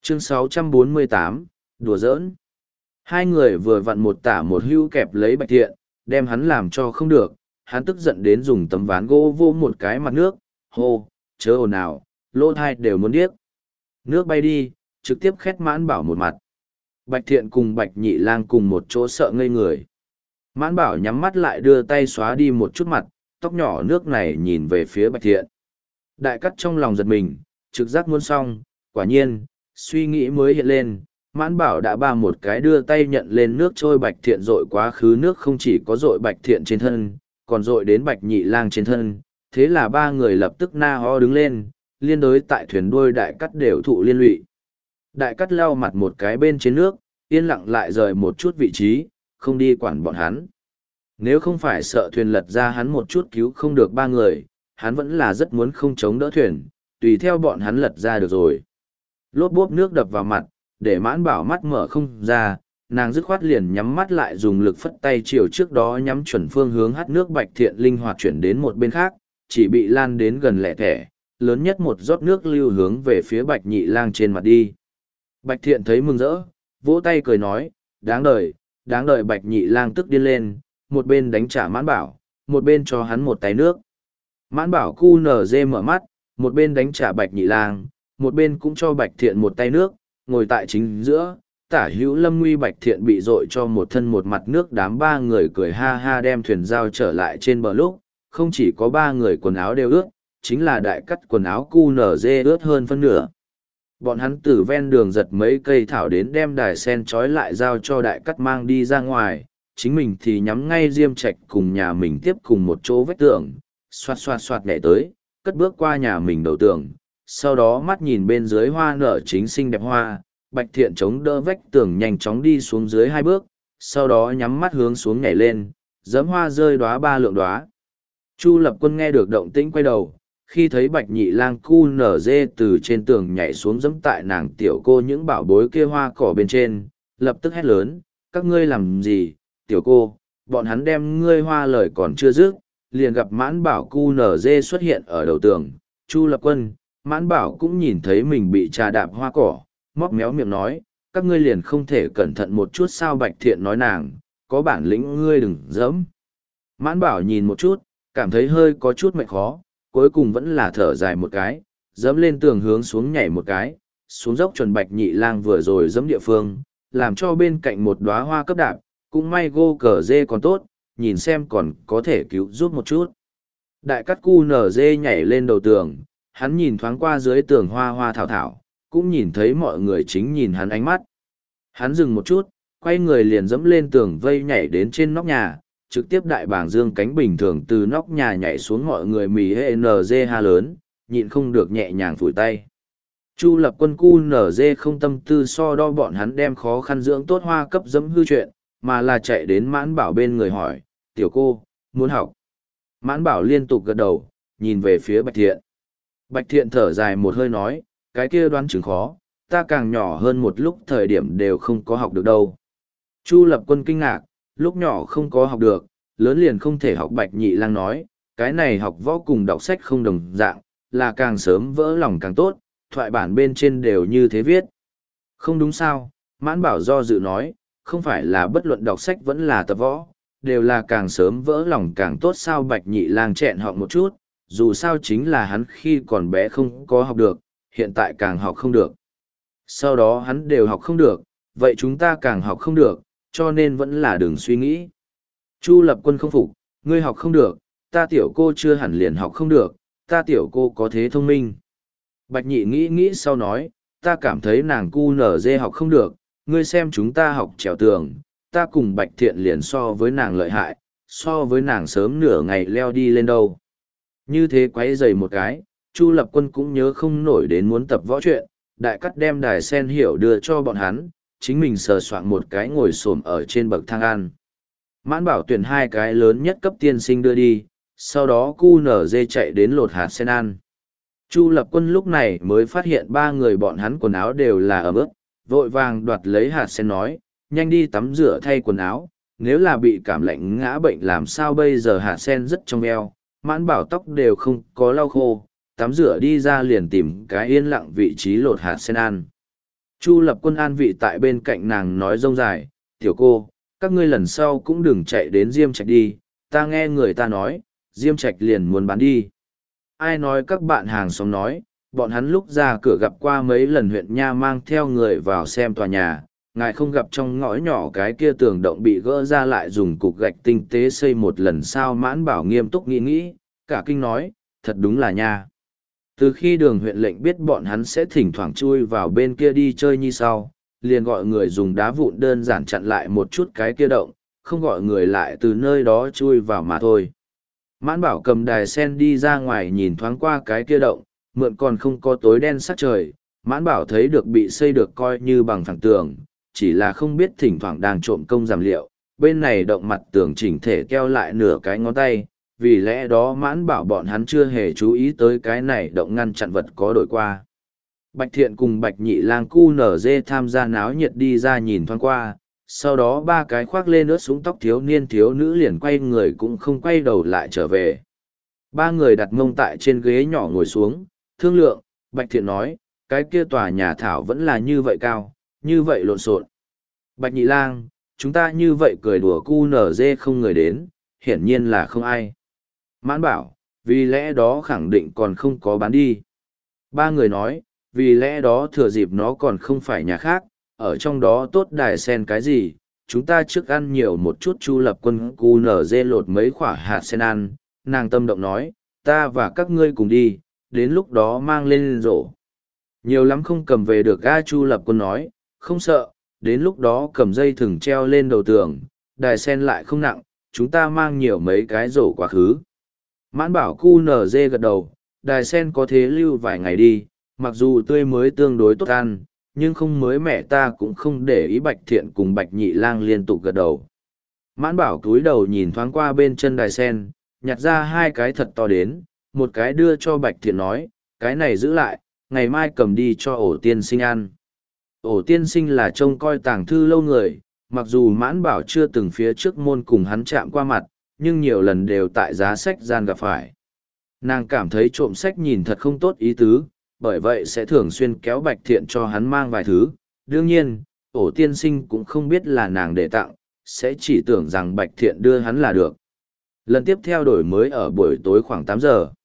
Chương 648, đùa giỡn. Hai người vừa vặn một tả một hữu kẹp lấy Bạch Thiện, đem hắn làm cho không được, hắn tức giận đến dùng tấm ván gỗ vô một cái mặt nước, hô, chớ ồn ào, lỗ thai đều muốn điếc. Nước bay đi, trực tiếp khét Mãn Bảo một mặt. Bạch Thiện cùng Bạch Nhị Lang cùng một chỗ sợ ngây người. Mãn Bảo nhắm mắt lại đưa tay xóa đi một chút mặt, tóc nhỏ nước này nhìn về phía Bạch Thiện. Đại cắt trong lòng giật mình, trực giác muốn xong, quả nhiên, suy nghĩ mới hiện lên, Mãn Bảo đã ba một cái đưa tay nhận lên nước trôi Bạch Thiện dội quá khứ, nước không chỉ có dội Bạch Thiện trên thân, còn dội đến Bạch Nhị Lang trên thân, thế là ba người lập tức na ho đứng lên, liên đối tại thuyền đuôi đại cắt đều thụ liên lụy. Đại cắt lau mặt một cái bên trên nước, yên lặng lại rời một chút vị trí, không đi quản bọn hắn. Nếu không phải sợ thuyền lật ra hắn một chút cứu không được ba người, hắn vẫn là rất muốn không chống đỡ thuyền, tùy theo bọn hắn lật ra được rồi. Lốp bốp nước đập vào mặt, để Mãn Bảo mắt mở không ra, nàng dứt khoát liền nhắm mắt lại dùng lực phất tay chiều trước đó nhắm chuẩn phương hướng hắt nước Bạch Thiện linh hoạt chuyển đến một bên khác, chỉ bị lan đến gần lẻ thẻ, lớn nhất một giọt nước lưu hướng về phía Bạch Nhị Lang trên mặt đi. Bạch Thiện thấy mừng rỡ, vỗ tay cười nói, đáng đời Bạch Nhị Lang tức điên lên, một bên đánh trả Mãn Bảo, một bên cho hắn một tay nước. Mãn Bảo cu nở dê mở mắt, một bên đánh trả Bạch Nhị Lang, một bên cũng cho Bạch Thiện một tay nước, ngồi tại chính giữa, tả hữu Lâm Nguy Bạch Thiện bị dội cho một thân một mặt nước, đám ba người cười ha ha đem thuyền giao trở lại trên bờ lúc, không chỉ có ba người quần áo đều ướt, chính là đại cắt quần áo cu nở dê ướt hơn phân nửa. Bọn hắn từ ven đường giật mấy cây thảo đến đem đài sen trói lại giao cho đại cắt mang đi ra ngoài, chính mình thì nhắm ngay Diêm Trạch cùng nhà mình tiếp cùng một chỗ vách tường, xoạt xoạt xoạt nhảy tới, cất bước qua nhà mình đầu tường, sau đó mắt nhìn bên dưới hoa nở chính xinh đẹp hoa, Bạch Thiện chống đỡ vách tường nhanh chóng đi xuống dưới hai bước, sau đó nhắm mắt hướng xuống nhảy lên, giẫm hoa rơi đóa ba lượng đóa. Chu Lập Quân nghe được động tĩnh quay đầu, khi thấy Bạch Nhị Lang cu nở dê từ trên tường nhảy xuống giẫm tại nàng tiểu cô những bảo bối kia hoa cỏ bên trên, lập tức hét lớn, các ngươi làm gì, tiểu cô, bọn hắn đem ngươi hoa lời còn chưa dứt, liền gặp Mãn Bảo cu nở dê xuất hiện ở đầu tường. Chu Lập Quân, Mãn Bảo cũng nhìn thấy mình bị trà đạp hoa cỏ, móc méo miệng nói, các ngươi liền không thể cẩn thận một chút sao? Bạch Thiện nói nàng, có bản lĩnh ngươi đừng giẫm. Mãn Bảo nhìn một chút, cảm thấy hơi có chút mệt khó, cuối cùng vẫn là thở dài một cái, giẫm lên tường hướng xuống nhảy một cái, xuống dốc chuẩn Bạch Nhị Lang vừa rồi giẫm địa phương, làm cho bên cạnh một đóa hoa cấp đạp, cũng may gô cờ dê còn tốt, nhìn xem còn có thể cứu giúp một chút. Đại cắt cu nở dê nhảy lên đầu tường, hắn nhìn thoáng qua dưới tường hoa hoa thảo thảo, cũng nhìn thấy mọi người chính nhìn hắn ánh mắt. Hắn dừng một chút, quay người liền dẫm lên tường vây nhảy đến trên nóc nhà, trực tiếp đại bảng dương cánh bình thường từ nóc nhà nhảy xuống, mọi người mì hệ NG ha lớn, nhịn không được nhẹ nhàng phủi tay. Chu Lập Quân cu nở dê không tâm tư so đo bọn hắn đem khó khăn dưỡng tốt hoa cấp dẫm hư chuyện, mà là chạy đến Mãn Bảo bên người hỏi, tiểu cô, muốn học. Mãn Bảo liên tục gật đầu, nhìn về phía Bạch Thiện. Bạch Thiện thở dài một hơi nói, cái kia đoán chừng khó, ta càng nhỏ hơn một lúc thời điểm đều không có học được đâu. Chu Lập Quân kinh ngạc, lúc nhỏ không có học được, lớn liền không thể học. Bạch Nhị Lang nói, cái này học võ cùng đọc sách không đồng dạng, là càng sớm vỡ lòng càng tốt, thoại bản bên trên đều như thế viết. Không đúng sao? Mãn Bảo do dự nói, không phải là bất luận đọc sách vẫn là tập võ, đều là càng sớm vỡ lòng càng tốt sao? Bạch Nhị Lang chẹn họng một chút, dù sao chính là hắn khi còn bé không có học được, hiện tại càng học không được. Sau đó hắn đều học không được, vậy chúng ta càng học không được, cho nên vẫn là đừng suy nghĩ. Chu Lập Quân không phục, ngươi học không được, ta tiểu cô chưa hẳn liền học không được, ta tiểu cô có thế thông minh. Bạch Nhị nghĩ sau nói, ta cảm thấy nàng cu nở dê học không được, ngươi xem chúng ta học trèo tường, ta cùng Bạch Thiện liền so với nàng lợi hại, so với nàng sớm nửa ngày leo đi lên đâu. Như thế quấy rầy một cái, Chu Lập Quân cũng nhớ không nổi đến muốn tập võ chuyện, đại cắt đem đài sen hiểu đưa cho bọn hắn, chính mình sờ soạn một cái ngồi xổm ở trên bậc thang ăn. Mãn Bảo tuyển hai cái lớn nhất cấp tiên sinh đưa đi, sau đó cu nở dê chạy đến lột hạt sen ăn. Chu Lập Quân lúc này mới phát hiện ba người bọn hắn quần áo đều là ẩm ướt, vội vàng đoạt lấy hạt sen nói, nhanh đi tắm rửa thay quần áo, nếu là bị cảm lạnh ngã bệnh làm sao bây giờ? Hạt sen rất trong eo, Mãn Bảo tóc đều không có lau khô, tắm rửa đi ra liền tìm cái yên lặng vị trí lột hạt sen ăn. Chu Lập Quân an vị tại bên cạnh nàng nói rông dài, tiểu cô, các ngươi lần sau cũng đừng chạy đến Diêm Trạch đi, ta nghe người ta nói, Diêm Trạch liền muốn bán đi. Ai nói các bạn hàng xóm nói, bọn hắn lúc ra cửa gặp qua mấy lần huyện Nha mang theo người vào xem tòa nhà, ngài không gặp trong ngõ nhỏ cái kia tường động bị gỡ ra lại dùng cục gạch tinh tế xây một lần sao. Mãn Bảo nghiêm túc nghĩ, cả kinh nói, thật đúng là nha. Từ khi đường huyện lệnh biết bọn hắn sẽ thỉnh thoảng chui vào bên kia đi chơi như sau, liền gọi người dùng đá vụn đơn giản chặn lại một chút cái kia động, không gọi người lại từ nơi đó chui vào mà thôi. Mãn Bảo cầm đài sen đi ra ngoài nhìn thoáng qua cái kia động, mượn còn không có tối đen sắc trời, Mãn Bảo thấy được bị xây được coi như bằng phẳng tường, chỉ là không biết thỉnh thoảng đang trộm công giảm liệu, bên này động mặt tường chỉnh thể keo lại nửa cái ngón tay, vì lẽ đó Mãn Bảo bọn hắn chưa hề chú ý tới cái này động ngăn chặn vật có đổi qua. Bạch Thiện cùng Bạch Nhị Lang cu nở dê tham gia náo nhiệt đi ra nhìn thoáng qua, sau đó ba cái khoác lên ướt súng tóc thiếu niên thiếu nữ liền quay người cũng không quay đầu lại trở về. Ba người đặt mông tại trên ghế nhỏ ngồi xuống, thương lượng, Bạch Thiện nói, cái kia tòa nhà thảo vẫn là như vậy cao, như vậy lộn xộn. Bạch Nhị Lang, chúng ta như vậy cười đùa cu nở dê không người đến, hiển nhiên là không ai. Mãn Bảo, vì lẽ đó khẳng định còn không có bán đi. Ba người nói, vì lẽ đó thừa dịp nó còn không phải nhà khác, ở trong đó tốt đài sen cái gì, chúng ta trước ăn nhiều một chút. Chu Lập Quân cu nở dê lột mấy quả hạt sen ăn, nàng tâm động nói, ta và các ngươi cùng đi, đến lúc đó mang lên rổ. Nhiều lắm không cầm về được. Chu Lập Quân nói, không sợ, đến lúc đó cầm dây thừng treo lên đầu tường, đài sen lại không nặng, chúng ta mang nhiều mấy cái rổ quá khứ. Mãn Bảo cu nở dê gật đầu, đài sen có thế lưu vài ngày đi, mặc dù tươi mới tương đối tốt ăn, nhưng không mới mẹ ta cũng không để ý. Bạch Thiện cùng Bạch Nhị Lang liên tục gật đầu. Mãn Bảo cúi đầu nhìn thoáng qua bên chân đài sen, nhặt ra hai cái thật to đến, một cái đưa cho Bạch Thiện nói, cái này giữ lại, ngày mai cầm đi cho Ổ tiên sinh ăn. Ổ tiên sinh là trông coi tàng thư lâu người, mặc dù Mãn Bảo chưa từng phía trước môn cùng hắn chạm qua mặt, nhưng nhiều lần đều tại giá sách gian gặp phải. Nàng cảm thấy trộm sách nhìn thật không tốt ý tứ, bởi vậy sẽ thường xuyên kéo Bạch Thiện cho hắn mang vài thứ. Đương nhiên, Ổ tiên sinh cũng không biết là nàng để tặng, sẽ chỉ tưởng rằng Bạch Thiện đưa hắn là được. Lần tiếp theo đổi mới ở buổi tối khoảng 8 giờ.